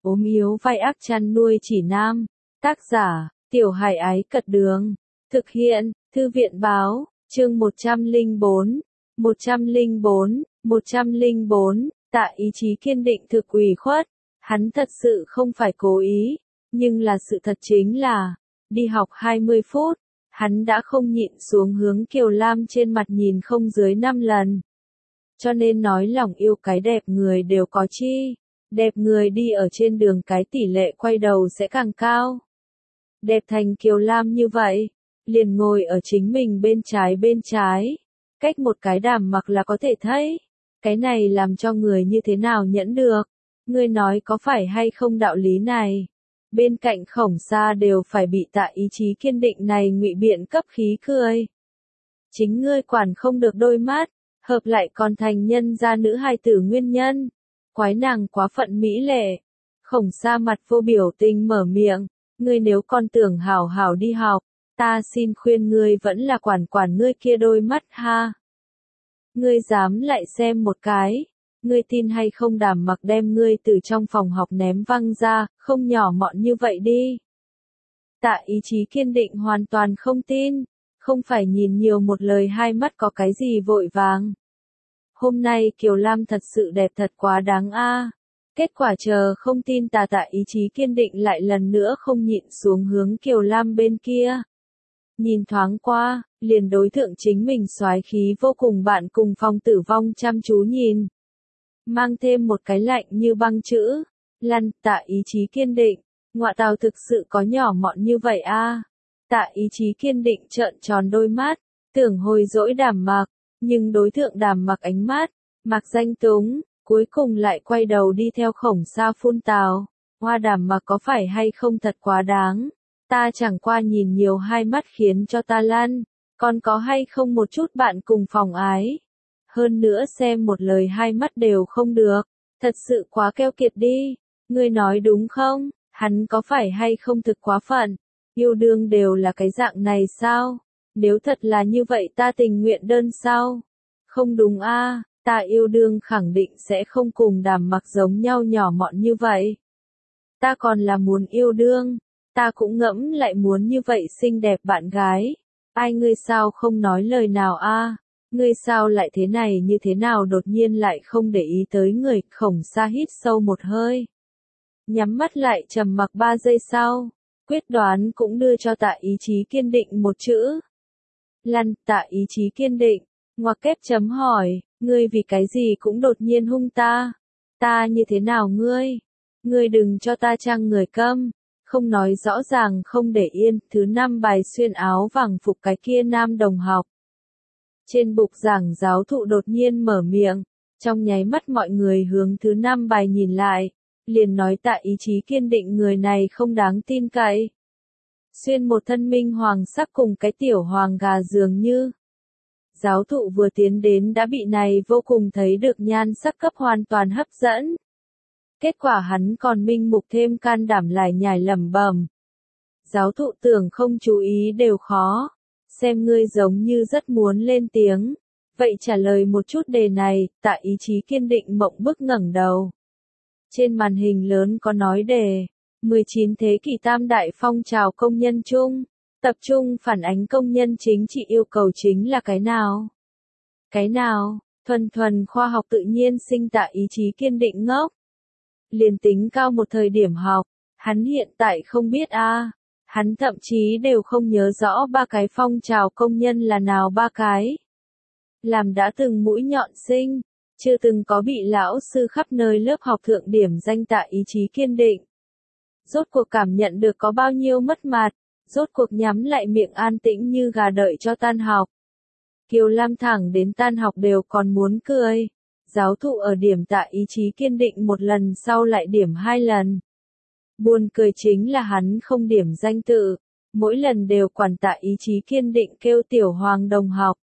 ốm yếu vai ác chăn nuôi chỉ nam. Tác giả, Tiểu Hải Ái Cật Đường. Thực hiện, Thư viện Báo, chương 104. 104. Tạ ý chí kiên định thực ủy khuất. Hắn thật sự không phải cố ý, nhưng là sự thật chính là, đi học 20 phút, hắn đã không nhịn xuống hướng Kiều Lam trên mặt nhìn không dưới 5 lần. Cho nên nói lòng yêu cái đẹp người đều có chi. Đẹp người đi ở trên đường cái tỷ lệ quay đầu sẽ càng cao. Đẹp thành Kiều Lam như vậy, liền ngồi ở chính mình bên trái, cách một cái đàm mặc là có thể thấy. Cái này làm cho người như thế nào nhẫn được? Ngươi nói có phải hay không đạo lý này? Bên cạnh Khổng Sa đều phải bị Tạ ý chí kiên định này ngụy biện cấp khí cười. Chính ngươi quản không được đôi mắt, hợp lại còn thành nhân gia nữ hài tử nguyên nhân. Quái nàng quá phận mỹ lệ. Khổng Sa mặt vô biểu tình mở miệng, ngươi nếu con tưởng hảo hảo đi học, ta xin khuyên ngươi vẫn là quản ngươi kia đôi mắt ha. Ngươi dám lại xem một cái, ngươi tin hay không Đàm Mặc đem ngươi từ trong phòng học ném văng ra, không nhỏ mọn như vậy đi. Tạ ý chí kiên định hoàn toàn không tin, không phải nhìn nhiều một lời hai mắt có cái gì vội vàng. Hôm nay Kiều Lam thật sự đẹp thật quá đáng a. Kết quả chờ không tin Tạ ý chí kiên định lại lần nữa không nhịn xuống hướng Kiều Lam bên kia. Nhìn thoáng qua, liền đối thượng chính mình soái khí vô cùng bạn cùng phòng Tử Vong chăm chú nhìn. Mang thêm một cái lạnh như băng chữ, lăn. Tạ ý chí kiên định, ngọa tào thực sự có nhỏ mọn như vậy a. Tạ ý chí kiên định trợn tròn đôi mắt, tưởng hồi dỗi Đàm Mặc, nhưng đối thượng Đàm Mặc ánh mắt, Mặc Danh Túng, cuối cùng lại quay đầu đi theo Khổng Sa phun tào. Hoa Đàm Mặc có phải hay không thật quá đáng? Ta chẳng qua nhìn nhiều hai mắt khiến cho ta lăn, còn có hay không một chút bạn cùng phòng ái. Hơn nữa xem một lời hai mắt đều không được, thật sự quá keo kiệt đi. Ngươi nói đúng không? Hắn có phải hay không thực quá phận? Yêu đương đều là cái dạng này sao? Nếu thật là như vậy ta tình nguyện đơn sao? Không đúng a, ta yêu đương khẳng định sẽ không cùng Đàm Mặc giống nhau nhỏ mọn như vậy. Ta còn là muốn yêu đương, ta cũng ngẫm lại muốn như vậy xinh đẹp bạn gái. Ai ngươi sao không nói lời nào a? Ngươi sao lại thế này như thế nào đột nhiên lại không để ý tới người? Khổng Sa hít sâu một hơi, nhắm mắt lại trầm mặc 3 giây sau, quyết đoán cũng đưa cho Tạ ý chí kiên định một chữ. Lăn. Tạ ý chí kiên định, ngoặc kép chấm hỏi, ngươi vì cái gì cũng đột nhiên hung ta? Ta như thế nào ngươi? Ngươi đừng cho ta trang người câm. Không nói rõ ràng không để yên. Thứ 5 bài xuyên áo vàng phục cái kia nam đồng học. Trên bục giảng giáo thụ đột nhiên mở miệng, trong nháy mắt mọi người hướng thứ 5 bài nhìn lại, liền nói Tạ ý chí kiên định người này không đáng tin cậy. Xuyên một thân minh hoàng sắc cùng cái tiểu hoàng gà dường như. Giáo thụ vừa tiến đến đã bị này vô cùng thấy được nhan sắc cấp hoàn toàn hấp dẫn. Kết quả hắn còn minh mục thêm can đảm lại nhải lẩm bẩm. Giáo thụ tưởng không chú ý đều khó. Xem ngươi giống như rất muốn lên tiếng. Vậy trả lời một chút đề này. Tạ ý chí kiên định mộng bức ngẩng đầu. Trên màn hình lớn có nói đề 19 thế kỷ tam đại phong trào công nhân chung. Tập trung phản ánh công nhân chính trị yêu cầu chính là cái nào? Cái nào? Thuần khoa học tự nhiên sinh. Tạ ý chí kiên định ngốc. Liền tính cao một thời điểm học, hắn hiện tại không biết a. Hắn thậm chí đều không nhớ rõ 3 cái phong trào công nhân là nào 3 cái. Làm đã từng mũi nhọn sinh, chưa từng có bị lão sư khắp nơi lớp học thượng điểm danh. Tạ ý chí kiên định. Rốt cuộc cảm nhận được có bao nhiêu mất mặt, rốt cuộc nhắm lại miệng an tĩnh như gà đợi cho tan học. Kiều Lam thẳng đến tan học đều còn muốn cười. Giáo thụ ở điểm Tạ ý chí kiên định một lần sau lại điểm 2 lần. Buồn cười chính là hắn không điểm danh tự, mỗi lần đều quản Tạ ý chí kiên định kêu tiểu hoàng đồng học.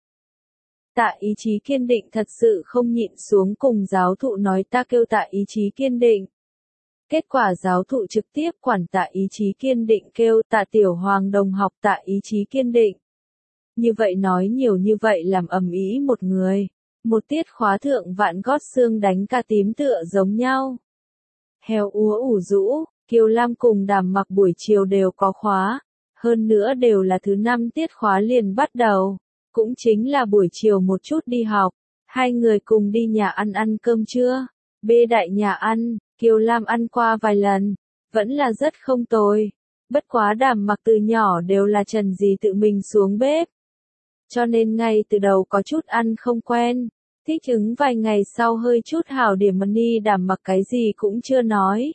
Tạ ý chí kiên định thật sự không nhịn xuống cùng giáo thụ nói ta kêu Tạ ý chí kiên định. Kết quả giáo thụ trực tiếp quản Tạ ý chí kiên định kêu Tạ tiểu hoàng đồng học. Tạ ý chí kiên định. Như vậy nói nhiều như vậy làm ầm ĩ một người. Một tiết khóa thượng vạn gót xương đánh ca tím tựa giống nhau. Heo úa ủ rũ, Kiều Lam cùng Đàm Mặc buổi chiều đều có khóa, hơn nữa đều là thứ 5 tiết khóa liền bắt đầu, cũng chính là buổi chiều một chút đi học, hai người cùng đi nhà ăn cơm trưa, bê đại nhà ăn, Kiều Lam ăn qua vài lần, vẫn là rất không tồi, bất quá Đàm Mặc từ nhỏ đều là Trần Dì tự mình xuống bếp, cho nên ngay từ đầu có chút ăn không quen. Thích ứng vài ngày sau hơi chút hảo điểm đi Đàm Mặc cái gì cũng chưa nói.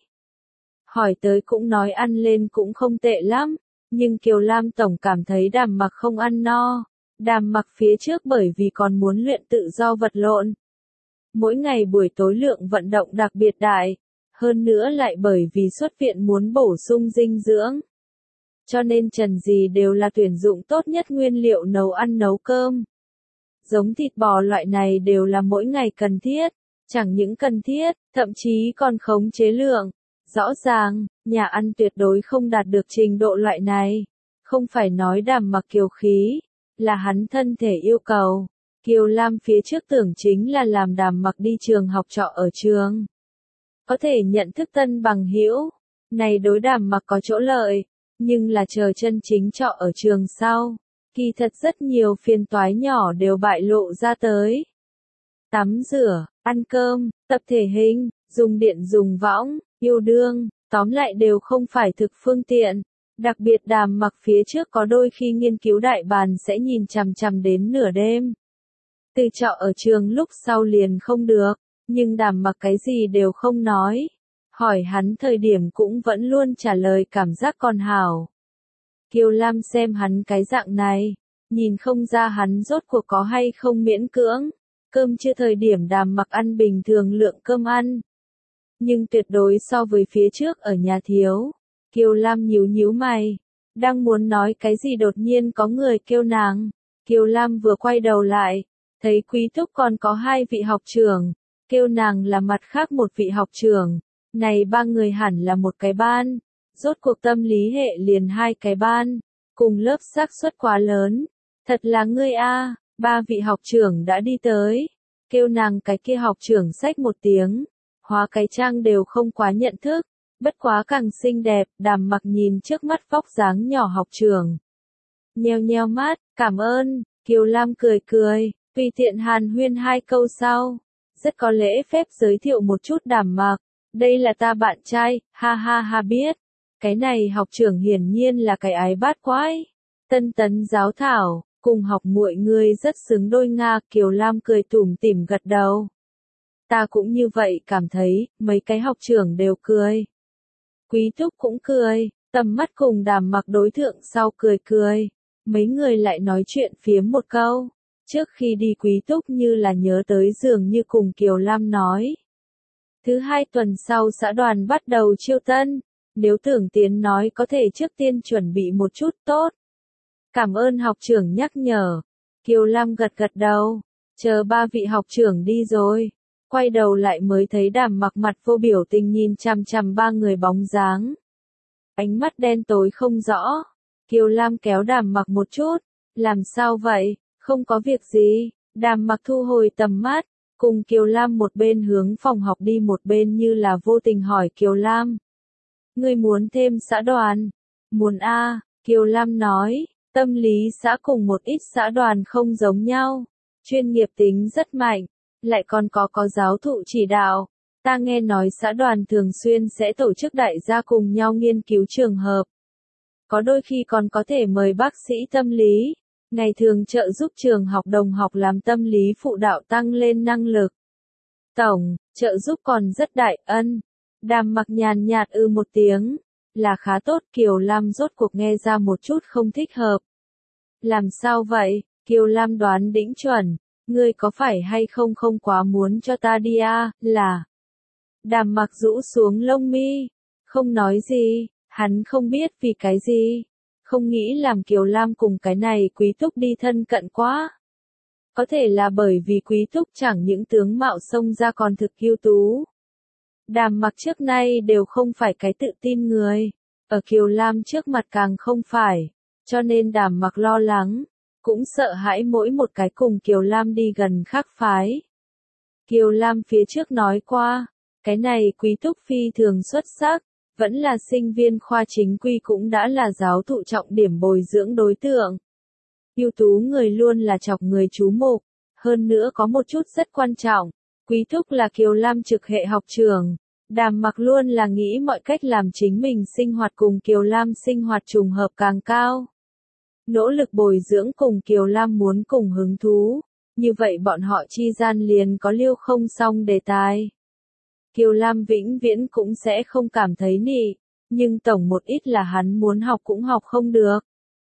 Hỏi tới cũng nói ăn lên cũng không tệ lắm, nhưng Kiều Lam tổng cảm thấy Đàm Mặc không ăn no. Đàm Mặc phía trước bởi vì còn muốn luyện tự do vật lộn. Mỗi ngày buổi tối lượng vận động đặc biệt đại, hơn nữa lại bởi vì xuất viện muốn bổ sung dinh dưỡng. Cho nên Trần Dì đều là tuyển dụng tốt nhất nguyên liệu nấu ăn nấu cơm. Giống thịt bò loại này đều là mỗi ngày cần thiết, chẳng những cần thiết, thậm chí còn khống chế lượng. Rõ ràng, nhà ăn tuyệt đối không đạt được trình độ loại này. Không phải nói Đàm Mặc kiều khí, là hắn thân thể yêu cầu. Kiều Lam phía trước tưởng chính là làm Đàm Mặc đi trường học trọ ở trường. Có thể nhận thức tân bằng hữu, này đối Đàm Mặc có chỗ lợi, nhưng là chờ chân chính trọ ở trường sau. Kỳ thật rất nhiều phiền toái nhỏ đều bại lộ ra tới. Tắm rửa, ăn cơm, tập thể hình, dùng điện dùng võng, yêu đương, tóm lại đều không phải thực phương tiện. Đặc biệt Đàm Mặc phía trước có đôi khi nghiên cứu đại bàn sẽ nhìn chằm chằm đến nửa đêm. Từ trọ ở trường lúc sau liền không được, nhưng Đàm Mặc cái gì đều không nói. Hỏi hắn thời điểm cũng vẫn luôn trả lời cảm giác còn hảo. Kiều Lam xem hắn cái dạng này, nhìn không ra hắn rốt cuộc có hay không miễn cưỡng. Cơm chưa thời điểm Đàm Mặc ăn bình thường lượng cơm ăn. Nhưng tuyệt đối so với phía trước ở nhà thiếu. Kiều Lam nhíu mày. Đang muốn nói cái gì đột nhiên có người kêu nàng. Kiều Lam vừa quay đầu lại. Thấy Quý Túc còn có 2 vị học trưởng. Kêu nàng là mặt khác một vị học trưởng. Này 3 người hẳn là một cái ban. Rốt cuộc tâm lý hệ liền 2 cái ban. Cùng lớp xác suất quá lớn. Thật là ngươi a. 3 vị học trưởng đã đi tới. Kêu nàng cái kia học trưởng xách một tiếng. Hóa cái trang đều không quá nhận thức. Bất quá càng xinh đẹp, Đàm Mặc nhìn trước mắt vóc dáng nhỏ học trưởng. Nheo mắt, cảm ơn, Kiều Lam cười, tùy tiện hàn huyên 2 câu sau. Rất có lễ phép giới thiệu một chút Đàm Mặc. Đây là ta bạn trai, ha biết. Cái này học trưởng hiển nhiên là cái ái bát quái. Tân tấn giáo thảo, cùng học muội người rất xứng đôi Nga. Kiều Lam cười tủm tỉm gật đầu. Ta cũng như vậy cảm thấy, mấy cái học trưởng đều cười. Quý Túc cũng cười, tầm mắt cùng Đàm Mặc đối thượng sau cười. Mấy người lại nói chuyện phiếm một câu. Trước khi đi Quý Túc như là nhớ tới dường như cùng Kiều Lam nói. Thứ 2 tuần sau xã đoàn bắt đầu chiêu tân. Nếu tưởng tiến nói có thể trước tiên chuẩn bị một chút tốt. Cảm ơn học trưởng nhắc nhở. Kiều Lam gật đầu. Chờ 3 vị học trưởng đi rồi. Quay đầu lại mới thấy Đàm Mặc mặt vô biểu tình nhìn chằm chằm 3 người bóng dáng. Ánh mắt đen tối không rõ. Kiều Lam kéo Đàm Mặc một chút. Làm sao vậy? Không có việc gì. Đàm Mặc thu hồi tầm mắt. Cùng Kiều Lam một bên hướng phòng học đi một bên như là vô tình hỏi Kiều Lam. Ngươi muốn thêm xã đoàn? Muốn a, Kiều Lam nói. Tâm lý xã cùng một ít xã đoàn không giống nhau. Chuyên nghiệp tính rất mạnh. Lại còn có giáo thụ chỉ đạo. Ta nghe nói xã đoàn thường xuyên sẽ tổ chức đại gia cùng nhau nghiên cứu trường hợp. Có đôi khi còn có thể mời bác sĩ tâm lý. Ngày thường trợ giúp trường học đồng học làm tâm lý phụ đạo tăng lên năng lực. Tổng, trợ giúp còn rất đại ân. Đàm Mặc nhàn nhạt một tiếng. Là khá tốt. Kiều Lam rốt cuộc nghe ra một chút không thích hợp. Làm sao vậy? Kiều Lam đoán đỉnh chuẩn. Ngươi có phải hay không quá muốn cho ta đi à, là. Đàm Mặc rũ xuống lông mi. Không nói gì, hắn không biết vì cái gì. Không nghĩ làm Kiều Lam cùng cái này Quý Túc đi thân cận quá. Có thể là bởi vì Quý Túc chẳng những tướng mạo xông ra còn thực ưu tú. Đàm Mặc trước nay đều không phải cái tự tin người. Ở Kiều Lam trước mặt càng không phải. Cho nên Đàm Mặc lo lắng. Cũng sợ hãi mỗi một cái cùng Kiều Lam đi gần khác phái. Kiều Lam phía trước nói qua, Cái này Quý Túc phi thường xuất sắc, vẫn là sinh viên khoa chính quy cũng đã là giáo thụ trọng điểm bồi dưỡng đối tượng. Ưu tú người luôn là chọc người chú mục, hơn nữa có một chút rất quan trọng, Quý Túc là Kiều Lam trực hệ học trưởng. Đàm Mặc luôn là nghĩ mọi cách làm chính mình sinh hoạt cùng Kiều Lam sinh hoạt trùng hợp càng cao. Nỗ lực bồi dưỡng cùng Kiều Lam muốn cùng hứng thú, như vậy bọn họ chi gian liền có liêu không xong đề tài. Kiều Lam vĩnh viễn cũng sẽ không cảm thấy nị, nhưng tổng một ít là hắn muốn học cũng học không được.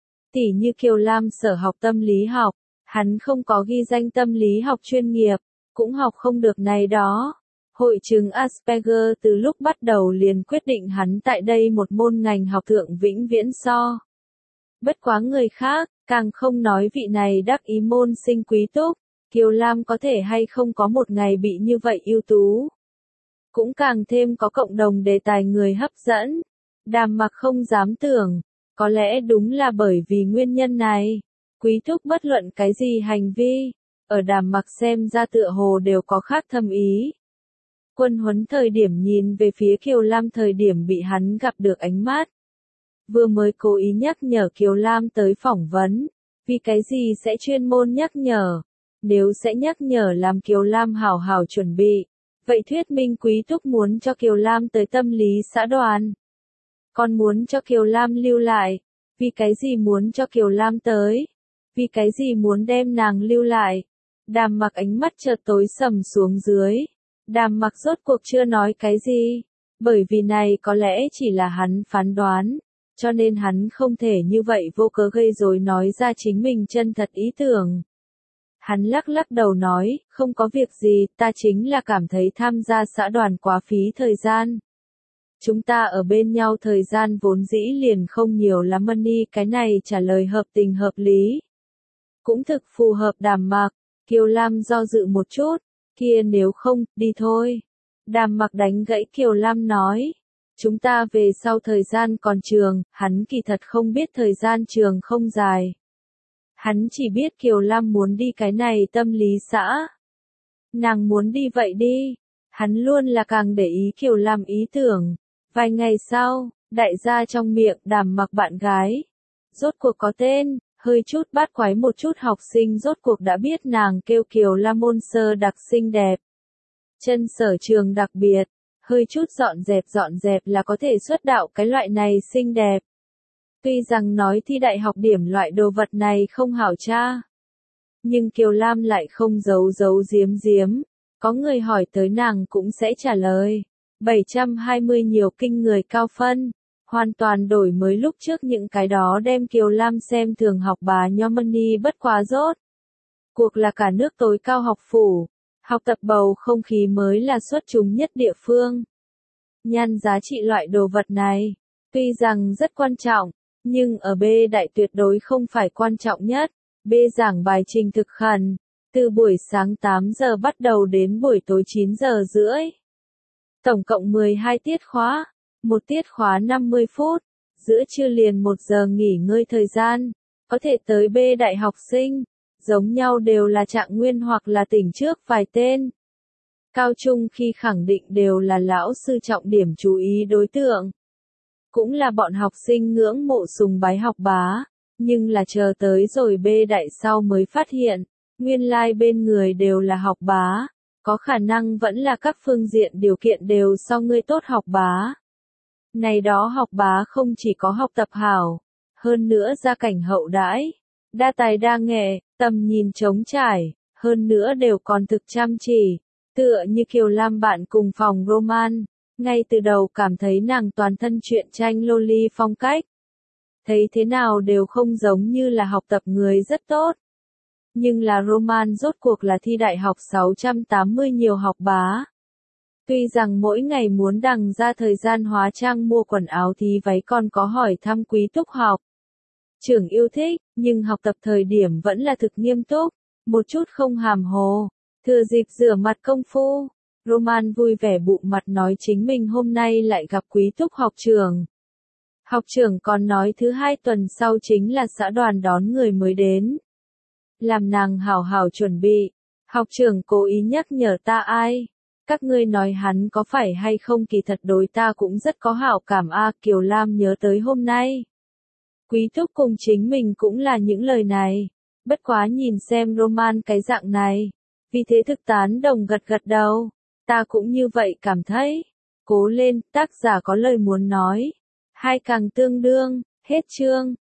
Tỉ như Kiều Lam sở học tâm lý học, hắn không có ghi danh tâm lý học chuyên nghiệp, cũng học không được này đó. Hội chứng Asperger từ lúc bắt đầu liền quyết định hắn tại đây một môn ngành học thượng vĩnh viễn so. Bất quá người khác, càng không nói vị này đắc ý môn sinh Quý Túc, Kiều Lam có thể hay không có một ngày bị như vậy ưu tú. Cũng càng thêm có cộng đồng đề tài người hấp dẫn. Đàm Mặc không dám tưởng, có lẽ đúng là bởi vì nguyên nhân này, Quý Túc bất luận cái gì hành vi, ở Đàm Mặc xem ra tựa hồ đều có khác thâm ý. Quân huấn thời điểm nhìn về phía Kiều Lam thời điểm bị hắn gặp được ánh mắt. Vừa mới cố ý nhắc nhở Kiều Lam tới phỏng vấn, vì cái gì sẽ chuyên môn nhắc nhở, nếu sẽ nhắc nhở làm Kiều Lam hảo hảo chuẩn bị, vậy thuyết minh Quý Túc muốn cho Kiều Lam tới tâm lý xã đoàn. Còn muốn cho Kiều Lam lưu lại, vì cái gì muốn cho Kiều Lam tới, vì cái gì muốn đem nàng lưu lại. Đàm Mặc ánh mắt chợt tối sầm xuống dưới. Đàm Mặc rốt cuộc chưa nói cái gì, bởi vì này có lẽ chỉ là hắn phán đoán, cho nên hắn không thể như vậy vô cớ gây rối nói ra chính mình chân thật ý tưởng. Hắn lắc lắc đầu nói, không có việc gì, ta chính là cảm thấy tham gia xã đoàn quá phí thời gian. Chúng ta ở bên nhau thời gian vốn dĩ liền không nhiều lắm money, cái này trả lời hợp tình hợp lý. Cũng thực phù hợp Đàm Mặc. Kiều Lam do dự một chút, kia nếu không, đi thôi. Đàm Mặc đánh gãy Kiều Lam nói. Chúng ta về sau thời gian còn trường, hắn kỳ thật không biết thời gian trường không dài. Hắn chỉ biết Kiều Lam muốn đi cái này tâm lý xã. Nàng muốn đi vậy đi. Hắn luôn là càng để ý Kiều Lam ý tưởng. Vài ngày sau, đại gia trong miệng Đàm Mặc bạn gái. Rốt cuộc có tên, hơi chút bát quái một chút học sinh rốt cuộc đã biết nàng kêu Kiều Lam môn sơ đặc xinh đẹp. Chân sở trường đặc biệt, hơi chút dọn dẹp là có thể xuất đạo cái loại này xinh đẹp. Tuy rằng nói thi đại học điểm loại đồ vật này không hảo tra. Nhưng Kiều Lam lại không giấu giếm. Có người hỏi tới nàng cũng sẽ trả lời. 720 nhiều kinh người cao phân. Hoàn toàn đổi mới lúc trước những cái đó đem Kiều Lam xem thường học bà nho money bất quá rốt. Cuộc là cả nước tối cao học phủ. Học tập bầu không khí mới là xuất chúng nhất địa phương. Nhan giá trị loại đồ vật này, tuy rằng rất quan trọng, nhưng ở B đại tuyệt đối không phải quan trọng nhất. B giảng bài trình thực khẩn, từ buổi sáng 8 giờ bắt đầu đến buổi tối 9 giờ rưỡi. Tổng cộng 12 tiết khóa, một tiết khóa 50 phút, giữa trưa liền 1 giờ nghỉ ngơi thời gian, có thể tới B đại học sinh, giống nhau đều là trạng nguyên hoặc là tỉnh trước vài tên. Cao trung khi khẳng định đều là lão sư trọng điểm chú ý đối tượng. Cũng là bọn học sinh ngưỡng mộ sùng bái học bá, nhưng là chờ tới rồi B đại sau mới phát hiện, nguyên lai bên người đều là học bá, có khả năng vẫn là các phương diện điều kiện đều so ngươi tốt học bá. Này đó học bá không chỉ có học tập hảo, hơn nữa gia cảnh hậu đãi, đa tài đa nghệ, tầm nhìn trống trải, hơn nữa đều còn thực chăm chỉ, tựa như Kiều Lam bạn cùng phòng Roman, ngay từ đầu cảm thấy nàng toàn thân truyện tranh loli phong cách. Thấy thế nào đều không giống như là học tập người rất tốt. Nhưng là Roman rốt cuộc là thi đại học 680 nhiều học bá. Tuy rằng mỗi ngày muốn đằng ra thời gian hóa trang mua quần áo thì váy còn có hỏi thăm Quý Túc học. Trưởng yêu thích, nhưng học tập thời điểm vẫn là thực nghiêm túc, một chút không hàm hồ, thừa dịp rửa mặt công phu. Roman vui vẻ bụng mặt nói chính mình hôm nay lại gặp Quý Túc học trưởng. Học trưởng còn nói thứ 2 tuần sau chính là xã đoàn đón người mới đến. Làm nàng hảo hảo chuẩn bị, học trưởng cố ý nhắc nhở ta ai. Các ngươi nói hắn có phải hay không kỳ thật đối ta cũng rất có hảo cảm a. Kiều Lam nhớ tới hôm nay. Quý thúc cùng chính mình cũng là những lời này. Bất quá nhìn xem Roman cái dạng này. Vì thế thực tán đồng gật gật đầu. Ta cũng như vậy cảm thấy. Cố lên, tác giả có lời muốn nói. Hai càng tương đương, hết chương.